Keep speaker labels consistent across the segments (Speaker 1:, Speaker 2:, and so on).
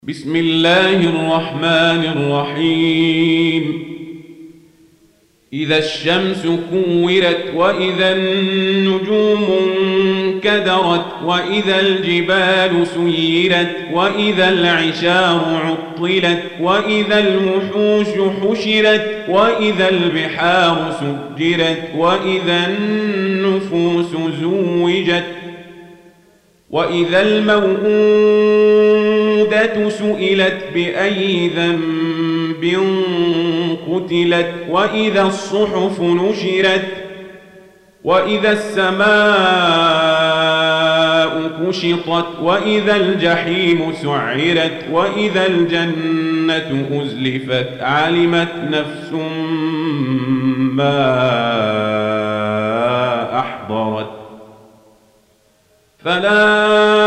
Speaker 1: بسم الله الرحمن الرحيم. إذا الشمس كورت وإذا النجوم انكدرت وإذا الجبال سيرت وإذا العشار عطلت وإذا الوحوش حشرت وإذا البحار سجرت وإذا النفوس زوجت وإذا الموءودة سئلت بأي ذنب قتلت وإذا الصحف نشرت وإذا السماء كشطت وإذا الجحيم سعرت وإذا الجنة أزلفت علمت نفس ما أحضرت. فلا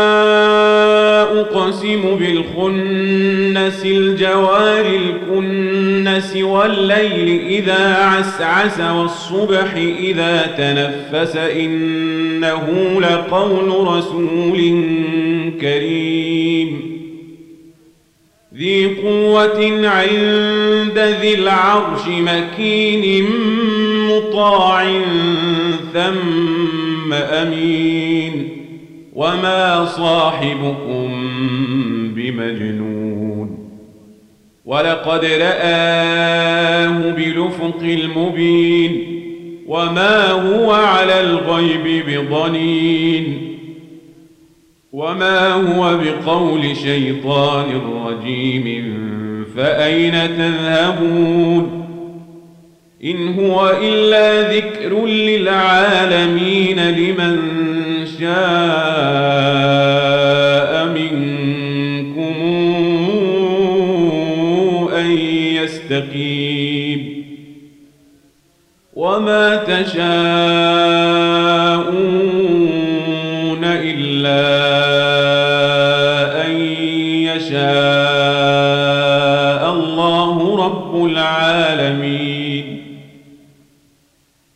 Speaker 1: أقسم بالخنس الجوار الكنس والليل إذا عسعس والصبح إذا تنفس إنه لقول رسول كريم ذي قوة عند ذي العرش مكين مطاع ثم أمين وما صاحبكم بمجنون ولقد رآه بالأفق المبين وما هو على الغيب بضنين وما هو بقول شيطان رجيم فأين تذهبون إن هو إلا ذكر للعالمين لمن شاء منكم أن يستقيم وما تشاءون إلا أن يشاء الله رب العالمين.